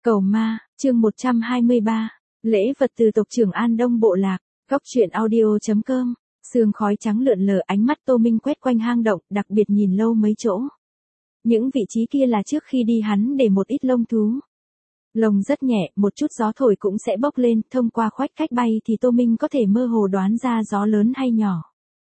Cầu ma, chương 123, lễ vật từ tộc trưởng An Đông bộ lạc, góc truyện audio.com, sương khói trắng lượn lờ, ánh mắt Tô Minh quét quanh hang động, đặc biệt nhìn lâu mấy chỗ. Những vị trí kia là trước khi đi hắn để một ít lông thú. Lông rất nhẹ, một chút gió thổi cũng sẽ bốc lên, thông qua khoách cách bay thì Tô Minh có thể mơ hồ đoán ra gió lớn hay nhỏ.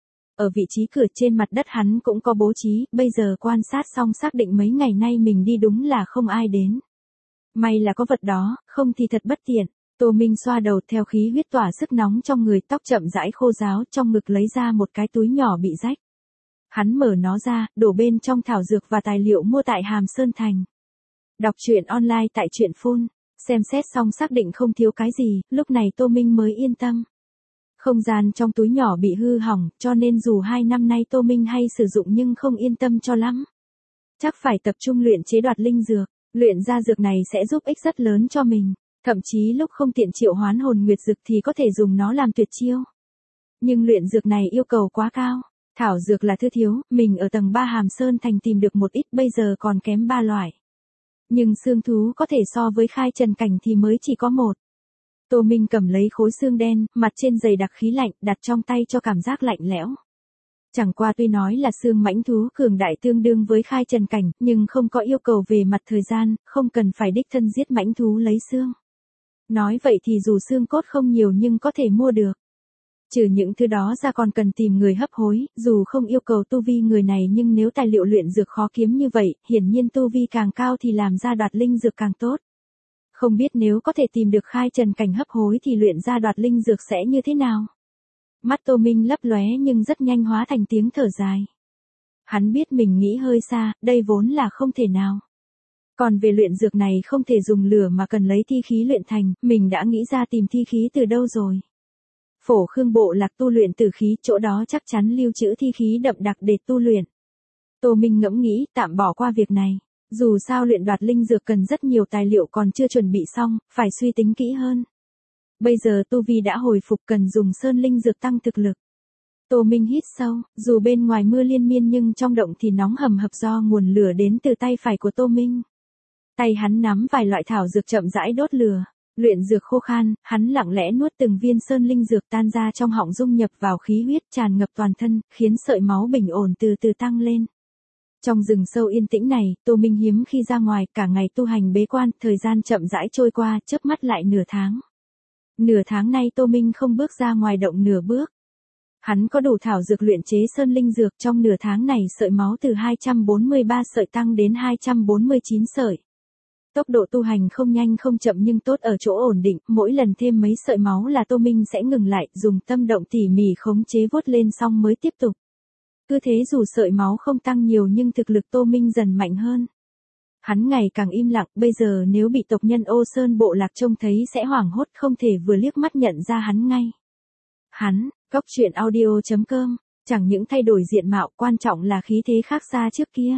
Ở vị trí cửa trên mặt đất hắn cũng có bố trí, bây giờ quan sát xong xác định mấy ngày nay mình đi đúng là không ai đến. May là có vật đó, không thì thật bất tiện. Tô Minh xoa đầu theo khí huyết tỏa sức nóng trong người, tóc chậm rãi khô ráo, trong ngực lấy ra một cái túi nhỏ bị rách. Hắn mở nó ra, đổ bên trong thảo dược và tài liệu mua tại Hàm Sơn Thành. Đọc truyện online tại truyện phun, xem xét xong xác định không thiếu cái gì, lúc này Tô Minh mới yên tâm. Không gian trong túi nhỏ bị hư hỏng, cho nên dù 2 năm nay Tô Minh hay sử dụng nhưng không yên tâm cho lắm. Chắc phải tập trung luyện chế đoạt linh dược, luyện ra dược này sẽ giúp ích rất lớn cho mình. Thậm chí lúc không tiện triệu hoán hồn nguyệt dược thì có thể dùng nó làm tuyệt chiêu. Nhưng luyện dược này yêu cầu quá cao. Thảo dược là thứ thiếu, mình ở tầng 3 Hàm Sơn Thành tìm được một ít, bây giờ còn kém 3 loại. Nhưng xương thú có thể so với khai trần cảnh thì mới chỉ có 1. Tô Minh cầm lấy khối xương đen, mặt trên dày đặc khí lạnh, đặt trong tay cho cảm giác lạnh lẽo. Chẳng qua tuy nói là xương mãnh thú cường đại tương đương với khai trần cảnh, nhưng không có yêu cầu về mặt thời gian, không cần phải đích thân giết mãnh thú lấy xương. Nói vậy thì dù xương cốt không nhiều nhưng có thể mua được. Trừ những thứ đó ra còn cần tìm người hấp hối, dù không yêu cầu tu vi người này nhưng nếu tài liệu luyện dược khó kiếm như vậy, hiển nhiên tu vi càng cao thì làm ra đoạt linh dược càng tốt. Không biết nếu có thể tìm được khai trần cảnh hấp hối thì luyện ra đoạt linh dược sẽ như thế nào? Mắt Tô Minh lấp lóe nhưng rất nhanh hóa thành tiếng thở dài. Hắn biết mình nghĩ hơi xa, đây vốn là không thể nào. Còn về luyện dược này không thể dùng lửa mà cần lấy thi khí luyện thành, mình đã nghĩ ra tìm thi khí từ đâu rồi. Phổ Khương bộ lạc tu luyện tử khí, chỗ đó chắc chắn lưu trữ thi khí đậm đặc để tu luyện. Tô Minh ngẫm nghĩ, tạm bỏ qua việc này. Dù sao luyện đoạt linh dược cần rất nhiều tài liệu còn chưa chuẩn bị xong, phải suy tính kỹ hơn. Bây giờ tu vi đã hồi phục, cần dùng sơn linh dược tăng thực lực. Tô Minh hít sâu, dù bên ngoài mưa liên miên nhưng trong động thì nóng hầm hập do nguồn lửa đến từ tay phải của Tô Minh. Tay hắn nắm vài loại thảo dược chậm rãi đốt lửa. Luyện dược khô khan, hắn lặng lẽ nuốt từng viên sơn linh dược tan ra trong họng, dung nhập vào khí huyết tràn ngập toàn thân, khiến sợi máu bình ổn từ từ tăng lên. Trong rừng sâu yên tĩnh này, Tô Minh hiếm khi ra ngoài, cả ngày tu hành bế quan, thời gian chậm rãi trôi qua, chớp mắt lại nửa tháng. Nửa tháng nay Tô Minh không bước ra ngoài động nửa bước. Hắn có đủ thảo dược luyện chế sơn linh dược, trong nửa tháng này sợi máu từ 243 sợi tăng đến 249 sợi. Tốc độ tu hành không nhanh không chậm nhưng tốt ở chỗ ổn định, mỗi lần thêm mấy sợi máu là Tô Minh sẽ ngừng lại, dùng tâm động tỉ mỉ khống chế vuốt lên xong mới tiếp tục. Cứ thế dù sợi máu không tăng nhiều nhưng thực lực Tô Minh dần mạnh hơn. Hắn ngày càng im lặng, bây giờ nếu bị tộc nhân Ô Sơn bộ lạc trông thấy sẽ hoảng hốt, không thể vừa liếc mắt nhận ra hắn ngay. Hắn, góc truyện audio.com, chẳng những thay đổi diện mạo, quan trọng là khí thế khác xa trước kia.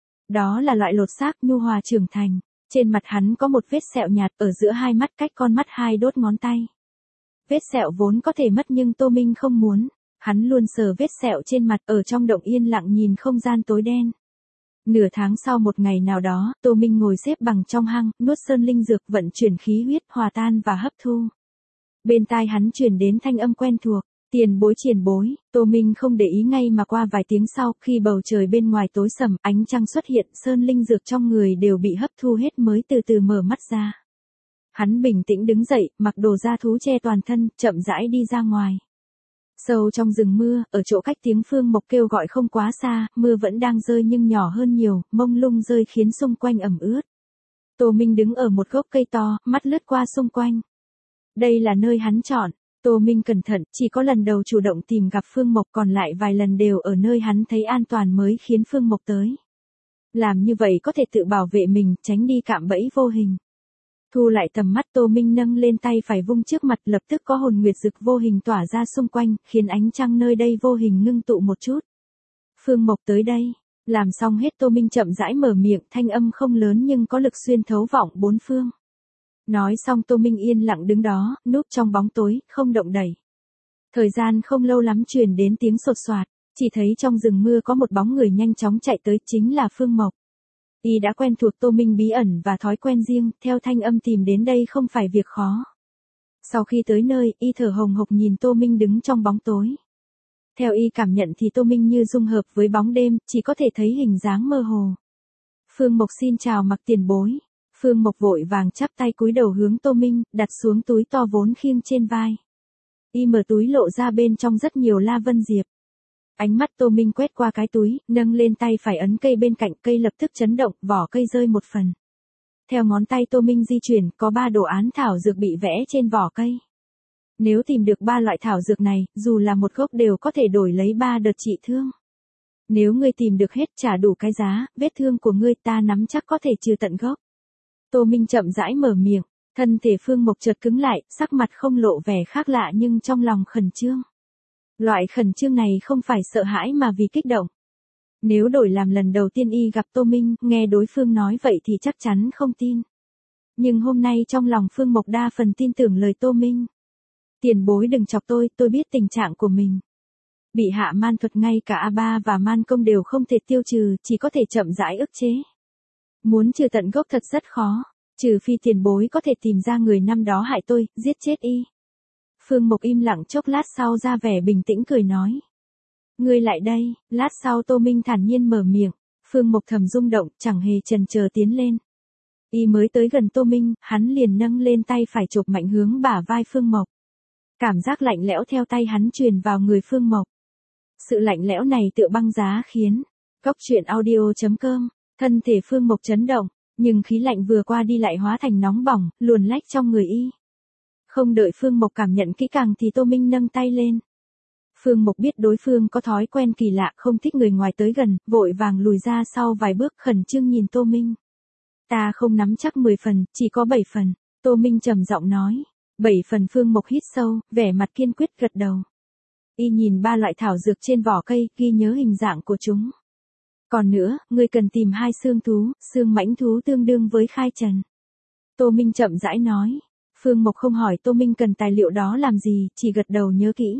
Đó là loại lột xác nhu hòa trưởng thành. Trên mặt hắn có một vết sẹo nhạt ở giữa hai mắt, cách con mắt 2 đốt ngón tay. Vết sẹo vốn có thể mất nhưng Tô Minh không muốn. Hắn luôn sờ vết sẹo trên mặt, ở trong động yên lặng nhìn không gian tối đen. Nửa tháng sau một ngày nào đó, Tô Minh ngồi xếp bằng trong hang, nuốt sơn linh dược, vận chuyển khí huyết, hòa tan và hấp thu. Bên tai hắn truyền đến thanh âm quen thuộc. Tiền bối. Tô Minh không để ý ngay mà qua vài tiếng sau, khi bầu trời bên ngoài tối sầm, ánh trăng xuất hiện, sơn linh dược trong người đều bị hấp thu hết mới từ từ mở mắt ra. Hắn bình tĩnh đứng dậy, mặc đồ da thú che toàn thân, chậm rãi đi ra ngoài. Sâu trong rừng mưa, ở chỗ cách tiếng phương mộc kêu gọi không quá xa, mưa vẫn đang rơi nhưng nhỏ hơn nhiều, mông lung rơi khiến xung quanh ẩm ướt. Tô Minh đứng ở một gốc cây to, mắt lướt qua xung quanh. Đây là nơi hắn chọn. Tô Minh cẩn thận, chỉ có lần đầu chủ động tìm gặp Phương Mộc, còn lại vài lần đều ở nơi hắn thấy an toàn mới khiến Phương Mộc tới. Làm như vậy có thể tự bảo vệ mình, tránh đi cạm bẫy vô hình. Thu lại tầm mắt, Tô Minh nâng lên tay phải vung trước mặt, lập tức có hồn nguyệt dực vô hình tỏa ra xung quanh, khiến ánh trăng nơi đây vô hình ngưng tụ một chút. Phương Mộc tới đây. Làm xong hết Tô Minh chậm rãi mở miệng, thanh âm không lớn nhưng có lực xuyên thấu vọng bốn phương. Nói xong Tô Minh yên lặng đứng đó, núp trong bóng tối, không động đậy. Thời gian không lâu lắm truyền đến tiếng sột soạt, chỉ thấy trong rừng mưa có một bóng người nhanh chóng chạy tới, chính là Phương Mộc. Y đã quen thuộc Tô Minh bí ẩn và thói quen riêng, theo thanh âm tìm đến đây không phải việc khó. Sau khi tới nơi, Y thở hồng hộc nhìn Tô Minh đứng trong bóng tối. Theo Y cảm nhận thì Tô Minh như dung hợp với bóng đêm, chỉ có thể thấy hình dáng mơ hồ. Phương Mộc xin chào Mặc tiền bối. Phương Mộc vội vàng chắp tay cúi đầu hướng Tô Minh, đặt xuống túi to vốn khiêng trên vai. Y mở túi lộ ra bên trong rất nhiều la vân diệp. Ánh mắt Tô Minh quét qua cái túi, nâng lên tay phải ấn cây bên cạnh, cây lập tức chấn động, vỏ cây rơi một phần. Theo ngón tay Tô Minh di chuyển, có 3 đồ án thảo dược bị vẽ trên vỏ cây. Nếu tìm được 3 loại thảo dược này, dù là một gốc đều có thể đổi lấy 3 đợt trị thương. Nếu ngươi tìm được hết trả đủ cái giá, vết thương của ngươi ta nắm chắc có thể trừ tận gốc. Tô Minh chậm rãi mở miệng, thân thể Phương Mộc chợt cứng lại, sắc mặt không lộ vẻ khác lạ nhưng trong lòng khẩn trương. Loại khẩn trương này không phải sợ hãi mà vì kích động. Nếu đổi làm lần đầu tiên Y gặp Tô Minh, nghe đối phương nói vậy thì chắc chắn không tin. Nhưng hôm nay trong lòng Phương Mộc đa phần tin tưởng lời Tô Minh. Tiền bối đừng chọc tôi biết tình trạng của mình. Bị hạ man thuật ngay cả A3 và man công đều không thể tiêu trừ, chỉ có thể chậm rãi ức chế. Muốn trừ tận gốc thật rất khó, trừ phi tiền bối có thể tìm ra người năm đó hại tôi, giết chết Y. Phương Mộc im lặng chốc lát sau ra vẻ bình tĩnh cười nói. Ngươi lại đây, lát sau Tô Minh thản nhiên mở miệng, Phương Mộc thầm rung động, chẳng hề chần chờ tiến lên. Y mới tới gần Tô Minh, hắn liền nâng lên tay phải chộp mạnh hướng bả vai Phương Mộc. Cảm giác lạnh lẽo theo tay hắn truyền vào người Phương Mộc. Sự lạnh lẽo này tựa băng giá khiến, Coctruyện.audio.com, thân thể Phương Mộc chấn động, nhưng khí lạnh vừa qua đi lại hóa thành nóng bỏng, luồn lách trong người Y. Không đợi Phương Mộc cảm nhận kỹ càng thì Tô Minh nâng tay lên. Phương Mộc biết đối phương có thói quen kỳ lạ không thích người ngoài tới gần, vội vàng lùi ra sau vài bước khẩn trương nhìn Tô Minh. Ta không nắm chắc 10 phần, chỉ có 7 phần, Tô Minh trầm giọng nói. 7 phần. Phương Mộc hít sâu, vẻ mặt kiên quyết gật đầu. Y nhìn 3 loại thảo dược trên vỏ cây, ghi nhớ hình dạng của chúng. Còn nữa, ngươi cần tìm 2 xương thú, xương mãnh thú tương đương với khai trần. Tô Minh chậm rãi nói. Phương Mộc không hỏi Tô Minh cần tài liệu đó làm gì, chỉ gật đầu nhớ kỹ.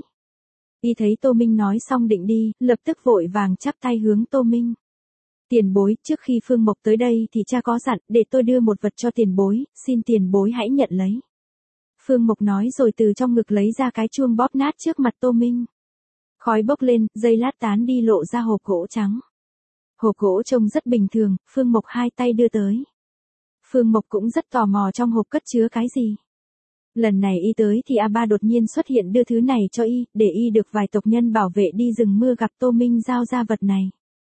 Y thấy Tô Minh nói xong định đi, lập tức vội vàng chắp tay hướng Tô Minh. Tiền bối, trước khi Phương Mộc tới đây thì cha có dặn, để tôi đưa một vật cho tiền bối, xin tiền bối hãy nhận lấy. Phương Mộc nói rồi từ trong ngực lấy ra cái chuông bóp nát trước mặt Tô Minh. Khói bốc lên, giây lát tán đi lộ ra hộp gỗ trắng. Hộp gỗ trông rất bình thường, Phương Mộc hai tay đưa tới. Phương Mộc cũng rất tò mò trong hộp cất chứa cái gì. Lần này Y tới thì A3 đột nhiên xuất hiện đưa thứ này cho Y, để Y được vài tộc nhân bảo vệ đi rừng mưa gặp Tô Minh giao ra vật này.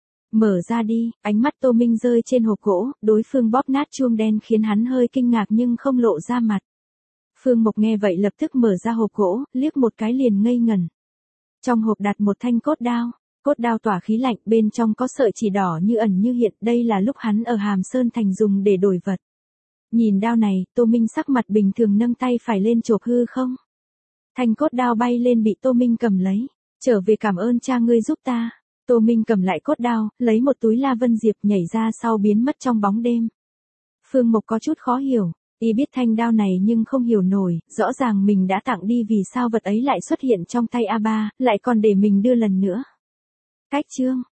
Mở ra đi, ánh mắt Tô Minh rơi trên hộp gỗ, đối phương bóp nát chuông đen khiến hắn hơi kinh ngạc nhưng không lộ ra mặt. Phương Mộc nghe vậy lập tức mở ra hộp gỗ, liếc một cái liền ngây ngẩn. Trong hộp đặt một thanh cốt đao tỏa khí lạnh, bên trong có sợi chỉ đỏ như ẩn như hiện, đây là lúc hắn ở Hàm Sơn Thành dùng để đổi vật. Nhìn đao này, Tô Minh sắc mặt bình thường nâng tay phải lên chộp hư không. Thanh cốt đao bay lên bị Tô Minh cầm lấy. Trở về cảm ơn cha ngươi giúp ta. Tô Minh cầm lại cốt đao, lấy một túi la vân diệp nhảy ra sau biến mất trong bóng đêm. Phương Mộc có chút khó hiểu. Y biết thanh đao này nhưng không hiểu nổi, rõ ràng mình đã tặng đi vì sao vật ấy lại xuất hiện trong tay A3, lại còn để mình đưa lần nữa. Cách chương